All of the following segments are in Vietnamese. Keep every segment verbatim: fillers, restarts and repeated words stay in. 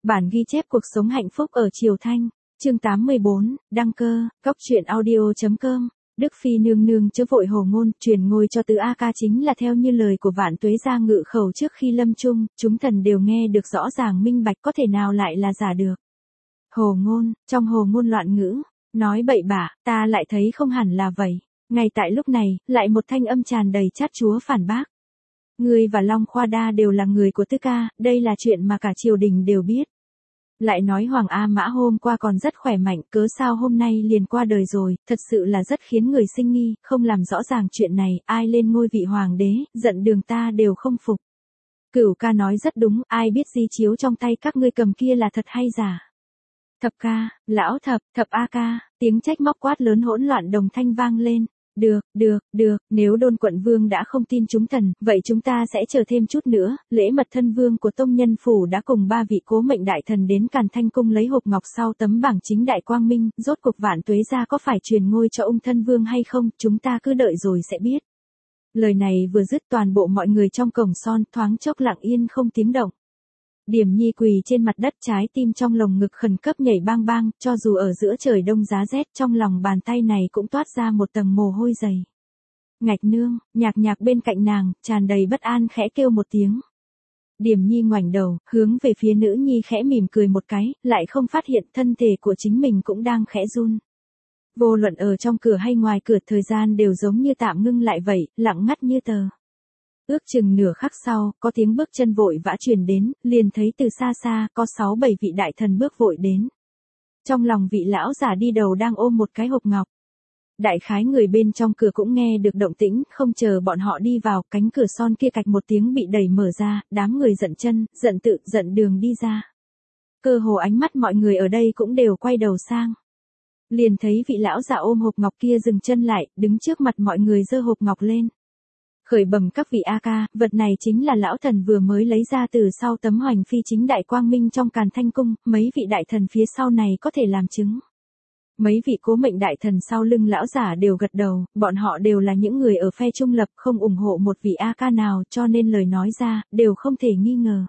Bản ghi chép cuộc sống hạnh phúc ở Triều Thanh, chương tám mươi bốn, đăng cơ, góc truyện audio chấm com. Đức Phi nương nương chớ vội hồ ngôn, truyền ngôi cho tứ A Ca chính là theo như lời của Vạn Tuế gia ngự khẩu trước khi lâm chung, chúng thần đều nghe được rõ ràng minh bạch, có thể nào lại là giả được. Hồ ngôn, trong hồ ngôn loạn ngữ, nói bậy bạ, ta lại thấy không hẳn là vậy. Ngay tại lúc này, lại một thanh âm tràn đầy chát chúa phản bác. Ngươi và Long Khoa Đa đều là người của Tứ Ca, đây là chuyện mà cả triều đình đều biết. Lại nói Hoàng A Mã hôm qua còn rất khỏe mạnh, cớ sao hôm nay liền qua đời rồi, thật sự là rất khiến người sinh nghi, không làm rõ ràng chuyện này, ai lên ngôi vị hoàng đế, giận đường ta đều không phục. Cửu ca nói rất đúng, ai biết di chiếu trong tay các ngươi cầm kia là thật hay giả. Thập ca, lão thập, thập A Ca, tiếng trách móc quát lớn hỗn loạn đồng thanh vang lên. Được, được, được, nếu Đôn quận vương đã không tin chúng thần, vậy chúng ta sẽ chờ thêm chút nữa. Lễ mật thân vương của Tông Nhân Phủ đã cùng ba vị cố mệnh đại thần đến Càn Thanh Cung lấy hộp ngọc sau tấm bảng chính đại quang minh, rốt cuộc Vạn Tuế gia có phải truyền ngôi cho ung thân vương hay không, chúng ta cứ đợi rồi sẽ biết. Lời này vừa dứt, toàn bộ mọi người trong cổng son thoáng chốc lặng yên không tiếng động. Điểm Nhi quỳ trên mặt đất, trái tim trong lồng ngực khẩn cấp nhảy bang bang, cho dù ở giữa trời đông giá rét, trong lòng bàn tay này cũng toát ra một tầng mồ hôi dày. Ngạch nương, Nhạc Nhạc bên cạnh nàng, tràn đầy bất an khẽ kêu một tiếng. Điểm Nhi ngoảnh đầu, hướng về phía nữ nhi khẽ mỉm cười một cái, lại không phát hiện thân thể của chính mình cũng đang khẽ run. Vô luận ở trong cửa hay ngoài cửa, thời gian đều giống như tạm ngưng lại vậy, lặng ngắt như tờ. Ước chừng nửa khắc sau, có tiếng bước chân vội vã truyền đến, liền thấy từ xa xa, có sáu bảy vị đại thần bước vội đến. Trong lòng vị lão già đi đầu đang ôm một cái hộp ngọc. Đại khái người bên trong cửa cũng nghe được động tĩnh, không chờ bọn họ đi vào, cánh cửa son kia cạch một tiếng bị đẩy mở ra, đám người giận chân, giận tự, giận đường đi ra. Cơ hồ ánh mắt mọi người ở đây cũng đều quay đầu sang. Liền thấy vị lão già ôm hộp ngọc kia dừng chân lại, đứng trước mặt mọi người giơ hộp ngọc lên. Khởi bẩm các vị A Ca, vật này chính là lão thần vừa mới lấy ra từ sau tấm hoành phi chính đại quang minh trong Càn Thanh Cung, mấy vị đại thần phía sau này có thể làm chứng. Mấy vị cố mệnh đại thần sau lưng lão giả đều gật đầu, bọn họ đều là những người ở phe trung lập, không ủng hộ một vị A Ca nào, cho nên lời nói ra, đều không thể nghi ngờ.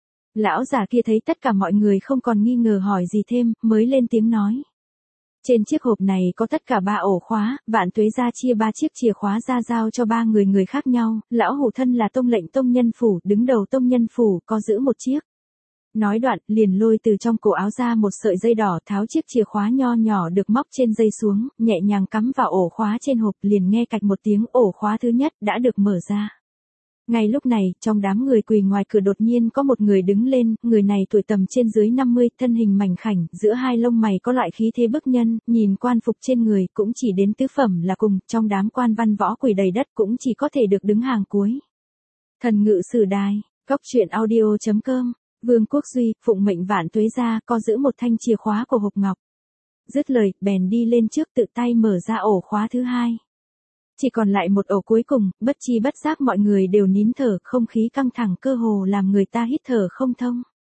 Lão giả kia thấy tất cả mọi người không còn nghi ngờ hỏi gì thêm, mới lên tiếng nói. Trên chiếc hộp này có tất cả ba ổ khóa, Vạn Tuế gia chia ba chiếc chìa khóa ra giao cho ba người người khác nhau, lão hủ thân là tông lệnh Tông Nhân Phủ, đứng đầu Tông Nhân Phủ, có giữ một chiếc. Nói đoạn, liền lôi từ trong cổ áo ra một sợi dây đỏ, tháo chiếc chìa khóa nho nhỏ được móc trên dây xuống, nhẹ nhàng cắm vào ổ khóa trên hộp, liền nghe cạch một tiếng, ổ khóa thứ nhất đã được mở ra. Ngay lúc này, trong đám người quỳ ngoài cửa đột nhiên có một người đứng lên, người này tuổi tầm trên dưới năm mươi, thân hình mảnh khảnh, giữa hai lông mày có loại khí thế bức nhân, nhìn quan phục trên người cũng chỉ đến tứ phẩm là cùng, trong đám quan văn võ quỳ đầy đất cũng chỉ có thể được đứng hàng cuối. Thần Ngự Sử Đài, góc truyện audio chấm com, Vương Quốc Duy, phụng mệnh Vạn Tuế gia, có giữ một thanh chìa khóa của hộp ngọc. Dứt lời, bèn đi lên trước tự tay mở ra ổ khóa thứ hai. Chỉ còn lại một ổ cuối cùng, bất chi bất giác mọi người đều nín thở, không khí căng thẳng cơ hồ làm người ta hít thở không thông.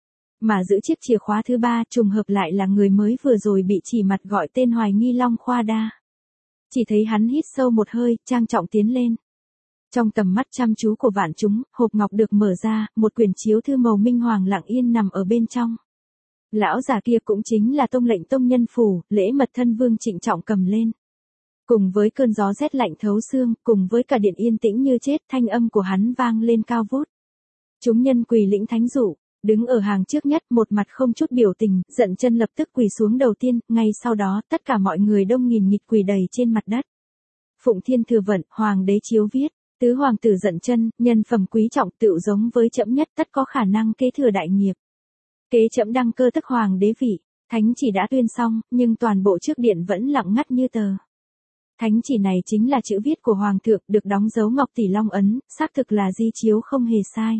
Mà giữ chiếc chìa khóa thứ ba, trùng hợp lại là người mới vừa rồi bị chỉ mặt gọi tên hoài nghi Long Khoa Đa. Chỉ thấy hắn hít sâu một hơi, trang trọng tiến lên. Trong tầm mắt chăm chú của vạn chúng, hộp ngọc được mở ra, một quyển chiếu thư màu minh hoàng lặng yên nằm ở bên trong. Lão già kia cũng chính là tông lệnh Tông Nhân Phủ, lễ mật thân vương trịnh trọng cầm lên. Cùng với cơn gió rét lạnh thấu xương, cùng với cả điện yên tĩnh như chết, thanh âm của hắn vang lên cao vút. Chúng nhân quỳ lĩnh thánh dụ, đứng ở hàng trước nhất, một mặt không chút biểu tình, giận chân lập tức quỳ xuống đầu tiên, ngay sau đó, tất cả mọi người đông nghìn nghịt quỳ đầy trên mặt đất. Phụng Thiên Thừa Vận, Hoàng đế chiếu viết, tứ hoàng tử giận chân, nhân phẩm quý trọng, tựu giống với trẫm nhất, tất có khả năng kế thừa đại nghiệp. Kế trẫm đăng cơ tức hoàng đế vị, thánh chỉ đã tuyên xong, nhưng toàn bộ trước điện vẫn lặng ngắt như tờ. Thánh chỉ này chính là chữ viết của Hoàng thượng, được đóng dấu ngọc tỷ long ấn, xác thực là di chiếu không hề sai.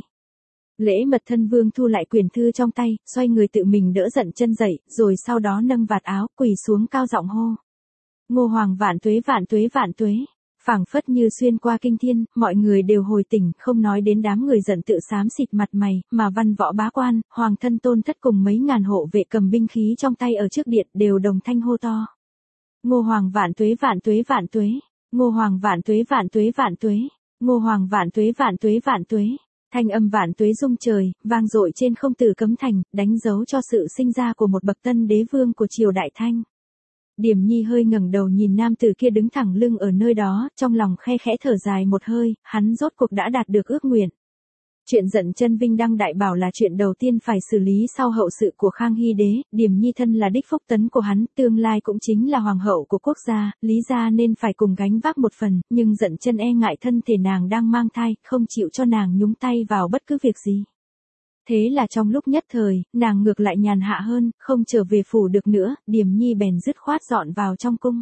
Lễ mật thân vương thu lại quyển thư trong tay, xoay người tự mình đỡ giận chân dậy, rồi sau đó nâng vạt áo, quỳ xuống cao giọng hô. Ngô Hoàng Vạn Tuế Vạn Tuế Vạn Tuế, phảng phất như xuyên qua kinh thiên, mọi người đều hồi tỉnh, không nói đến đám người giận tự xám xịt mặt mày, mà văn võ bá quan, hoàng thân tôn thất cùng mấy ngàn hộ vệ cầm binh khí trong tay ở trước điện đều đồng thanh hô to. Ngô Hoàng Vạn Tuế Vạn Tuế Vạn Tuế, Ngô Hoàng Vạn Tuế Vạn Tuế Vạn Tuế, Ngô Hoàng Vạn Tuế Vạn Tuế Vạn Tuế. Thanh âm vạn tuế rung trời, vang dội trên không tử cấm thành, đánh dấu cho sự sinh ra của một bậc tân đế vương của triều Đại Thanh. Điểm Nhi hơi ngẩng đầu nhìn nam tử kia đứng thẳng lưng ở nơi đó, trong lòng khe khẽ thở dài một hơi, hắn rốt cuộc đã đạt được ước nguyện. Chuyện Dận Chân Vinh Đăng đại bảo là chuyện đầu tiên phải xử lý sau hậu sự của Khang Hy đế, Điểm Nhi thân là đích phúc tấn của hắn, tương lai cũng chính là hoàng hậu của quốc gia, lý gia nên phải cùng gánh vác một phần, nhưng Dận Chân e ngại thân thể nàng đang mang thai, không chịu cho nàng nhúng tay vào bất cứ việc gì. Thế là trong lúc nhất thời, nàng ngược lại nhàn hạ hơn, không trở về phủ được nữa, Điểm Nhi bèn dứt khoát dọn vào trong cung.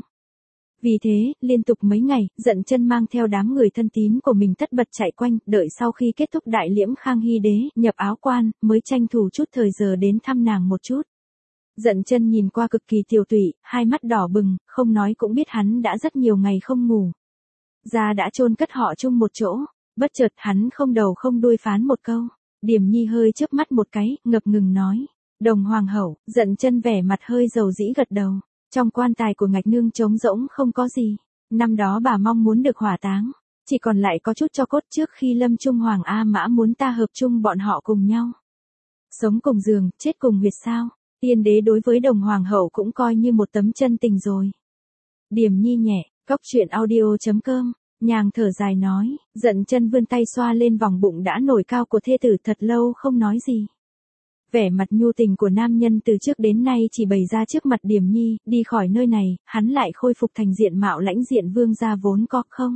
Vì thế, liên tục mấy ngày, Dận Chân mang theo đám người thân tín của mình tất bật chạy quanh, đợi sau khi kết thúc đại liễm Khang Hy đế, nhập áo quan, mới tranh thủ chút thời giờ đến thăm nàng một chút. Dận Chân nhìn qua cực kỳ tiều tụy, hai mắt đỏ bừng, không nói cũng biết hắn đã rất nhiều ngày không ngủ. Gia đã chôn cất họ chung một chỗ, bất chợt hắn không đầu không đuôi phán một câu. Điểm Nhi hơi chớp mắt một cái, ngập ngừng nói. Đồng hoàng hậu, Dận Chân vẻ mặt hơi dầu dĩ gật đầu. Trong quan tài của Ngạch Nương trống rỗng không có gì. Năm đó bà mong muốn được hỏa táng. Chỉ còn lại có chút cho cốt trước khi lâm trung hoàng A Mã muốn ta hợp chung bọn họ cùng nhau. Sống cùng giường, chết cùng huyệt sao. Tiên đế đối với đồng hoàng hậu cũng coi như một tấm chân tình rồi. Điểm Nhi nhẹ, cóc truyện audio chấm com. Nhàng thở dài nói, Dận Chân vươn tay xoa lên vòng bụng đã nổi cao của thê tử thật lâu không nói gì. Vẻ mặt nhu tình của nam nhân từ trước đến nay chỉ bày ra trước mặt Điểm Nhi, đi khỏi nơi này, hắn lại khôi phục thành diện mạo lãnh diện vương gia vốn có không?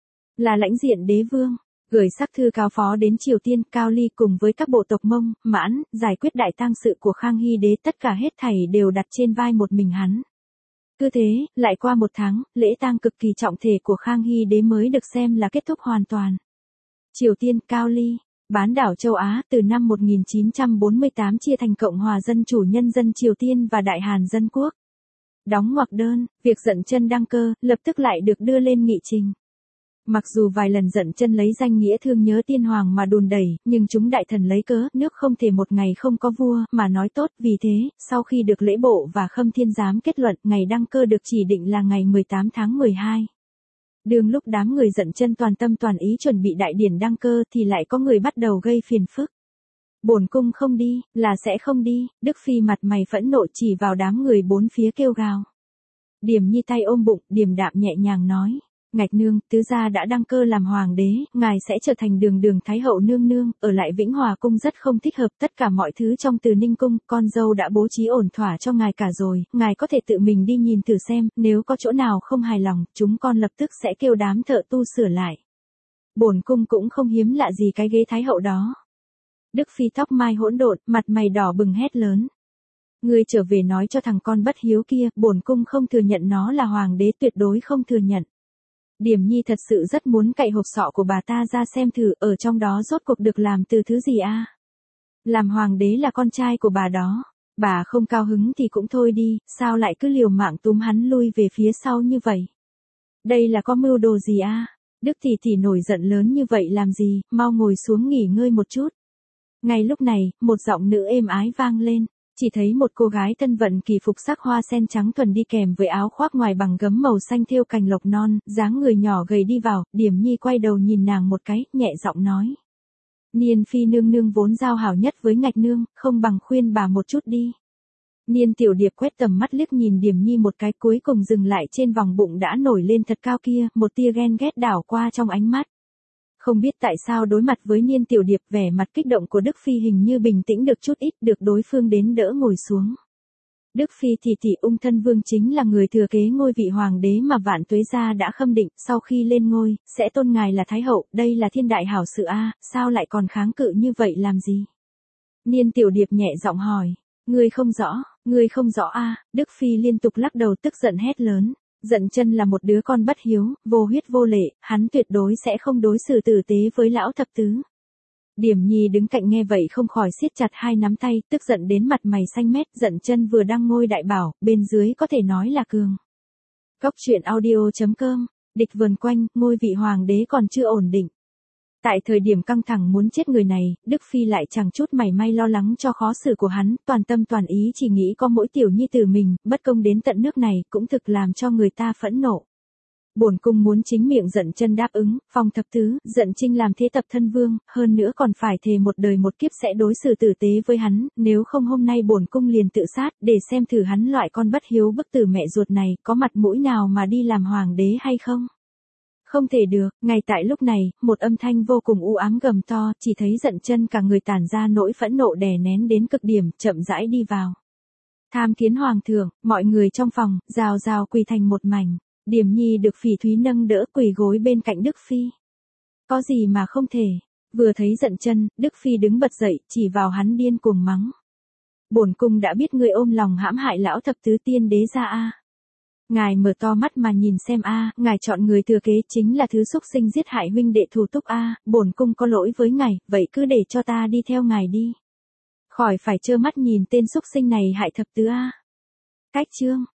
Là lãnh diện đế vương, gửi sắc thư cáo phó đến Triều Tiên, Cao Ly cùng với các bộ tộc Mông, Mãn, giải quyết đại tang sự của Khang Hy đế, tất cả hết thảy đều đặt trên vai một mình hắn. Cứ thế, lại qua một tháng, lễ tang cực kỳ trọng thể của Khang Hy đế mới được xem là kết thúc hoàn toàn. Triều Tiên, Cao Ly, bán đảo châu Á, từ năm một nghìn chín trăm bốn mươi tám chia thành Cộng hòa Dân chủ Nhân dân Triều Tiên và Đại Hàn Dân quốc. Đóng ngoặc đơn, việc Dận Chân đăng cơ, lập tức lại được đưa lên nghị trình. Mặc dù vài lần Dận Chân lấy danh nghĩa thương nhớ tiên hoàng mà đùn đẩy, nhưng chúng đại thần lấy cớ, nước không thể một ngày không có vua, mà nói tốt, vì thế, sau khi được lễ bộ và Khâm Thiên giám kết luận, ngày đăng cơ được chỉ định là ngày mười tám tháng mười hai. Đường lúc đám người Dận Chân toàn tâm toàn ý chuẩn bị đại điển đăng cơ thì lại có người bắt đầu gây phiền phức. Bổn cung không đi, là sẽ không đi, Đức Phi mặt mày phẫn nộ chỉ vào đám người bốn phía kêu gào. Điểm Nhi tay ôm bụng, điềm đạm nhẹ nhàng nói. Ngạch Nương, tứ gia đã đăng cơ làm hoàng đế, ngài sẽ trở thành đường đường thái hậu nương nương, ở lại Vĩnh Hòa cung rất không thích hợp, tất cả mọi thứ trong Từ Ninh cung, con dâu đã bố trí ổn thỏa cho ngài cả rồi, ngài có thể tự mình đi nhìn thử xem, nếu có chỗ nào không hài lòng, chúng con lập tức sẽ kêu đám thợ tu sửa lại. Bổn cung cũng không hiếm lạ gì cái ghế thái hậu đó. Đức Phi tóc mai hỗn độn, mặt mày đỏ bừng hét lớn. Ngươi trở về nói cho thằng con bất hiếu kia, bổn cung không thừa nhận nó là hoàng đế, tuyệt đối không thừa nhận. Điểm Nhi thật sự rất muốn cậy hộp sọ của bà ta ra xem thử, ở trong đó rốt cuộc được làm từ thứ gì a? Làm hoàng đế là con trai của bà đó. Bà không cao hứng thì cũng thôi đi, sao lại cứ liều mạng túm hắn lui về phía sau như vậy? Đây là có mưu đồ gì a? Đức tỷ tỷ nổi giận lớn như vậy làm gì, mau ngồi xuống nghỉ ngơi một chút. Ngay lúc này, một giọng nữ êm ái vang lên. Chỉ thấy một cô gái thân vận kỳ phục sắc hoa sen trắng thuần đi kèm với áo khoác ngoài bằng gấm màu xanh thêu cành lộc non, dáng người nhỏ gầy đi vào, Điểm Nhi quay đầu nhìn nàng một cái, nhẹ giọng nói. Niên Phi nương nương vốn giao hảo nhất với Ngạch Nương, không bằng khuyên bà một chút đi. Niên Tiểu Điệp quét tầm mắt liếc nhìn Điểm Nhi một cái, cuối cùng dừng lại trên vòng bụng đã nổi lên thật cao kia, một tia ghen ghét đảo qua trong ánh mắt. Không biết tại sao đối mặt với Niên Tiểu Điệp, vẻ mặt kích động của Đức Phi hình như bình tĩnh được chút ít, được đối phương đến đỡ ngồi xuống. Đức Phi thì tỷ, Ung Thân Vương chính là người thừa kế ngôi vị hoàng đế mà Vạn Tuế gia đã khâm định, sau khi lên ngôi, sẽ tôn ngài là thái hậu, đây là thiên đại hảo sự a, sao lại còn kháng cự như vậy làm gì? Niên Tiểu Điệp nhẹ giọng hỏi, ngươi không rõ, ngươi không rõ a, Đức Phi liên tục lắc đầu tức giận hét lớn. Dận Chân là một đứa con bất hiếu, vô huyết vô lệ, hắn tuyệt đối sẽ không đối xử tử tế với lão thập tứ. Điểm Nhi đứng cạnh nghe vậy không khỏi siết chặt hai nắm tay, tức giận đến mặt mày xanh mét. Dận Chân vừa đăng ngôi đại bảo, bên dưới có thể nói là cường. Cóc truyện audio chấm com, địch vườn quanh, ngôi vị hoàng đế còn chưa ổn định. Tại thời điểm căng thẳng muốn chết người này, Đức Phi lại chẳng chút mảy may lo lắng cho khó xử của hắn, toàn tâm toàn ý chỉ nghĩ có mỗi tiểu nhi tử mình, bất công đến tận nước này, cũng thực làm cho người ta phẫn nộ. Bổn cung muốn chính miệng Dận Chân đáp ứng, phong thập tứ, Dận Trinh làm thế tập thân vương, hơn nữa còn phải thề một đời một kiếp sẽ đối xử tử tế với hắn, nếu không hôm nay bổn cung liền tự sát, để xem thử hắn loại con bất hiếu bức tử mẹ ruột này, có mặt mũi nào mà đi làm hoàng đế hay không. Không thể được, ngay tại lúc này, một âm thanh vô cùng u ám gầm to, chỉ thấy Dận Chân cả người tản ra nỗi phẫn nộ đè nén đến cực điểm, chậm rãi đi vào. Tham kiến hoàng thượng, mọi người trong phòng, rào rào quỳ thành một mảnh. Điểm Nhi được Phỉ Thúy nâng đỡ quỳ gối bên cạnh Đức Phi. Có gì mà không thể, vừa thấy Dận Chân, Đức Phi đứng bật dậy, chỉ vào hắn điên cuồng mắng. Bổn cung đã biết ngươi ôm lòng hãm hại lão thập tứ tiên đế ra a. Ngài mở to mắt mà nhìn xem a, ngài chọn người thừa kế chính là thứ xúc sinh giết hại huynh đệ Thủ Túc a, bổn cung có lỗi với ngài, vậy cứ để cho ta đi theo ngài đi. Khỏi phải trơ mắt nhìn tên xúc sinh này hại thập tứ a. Cách chương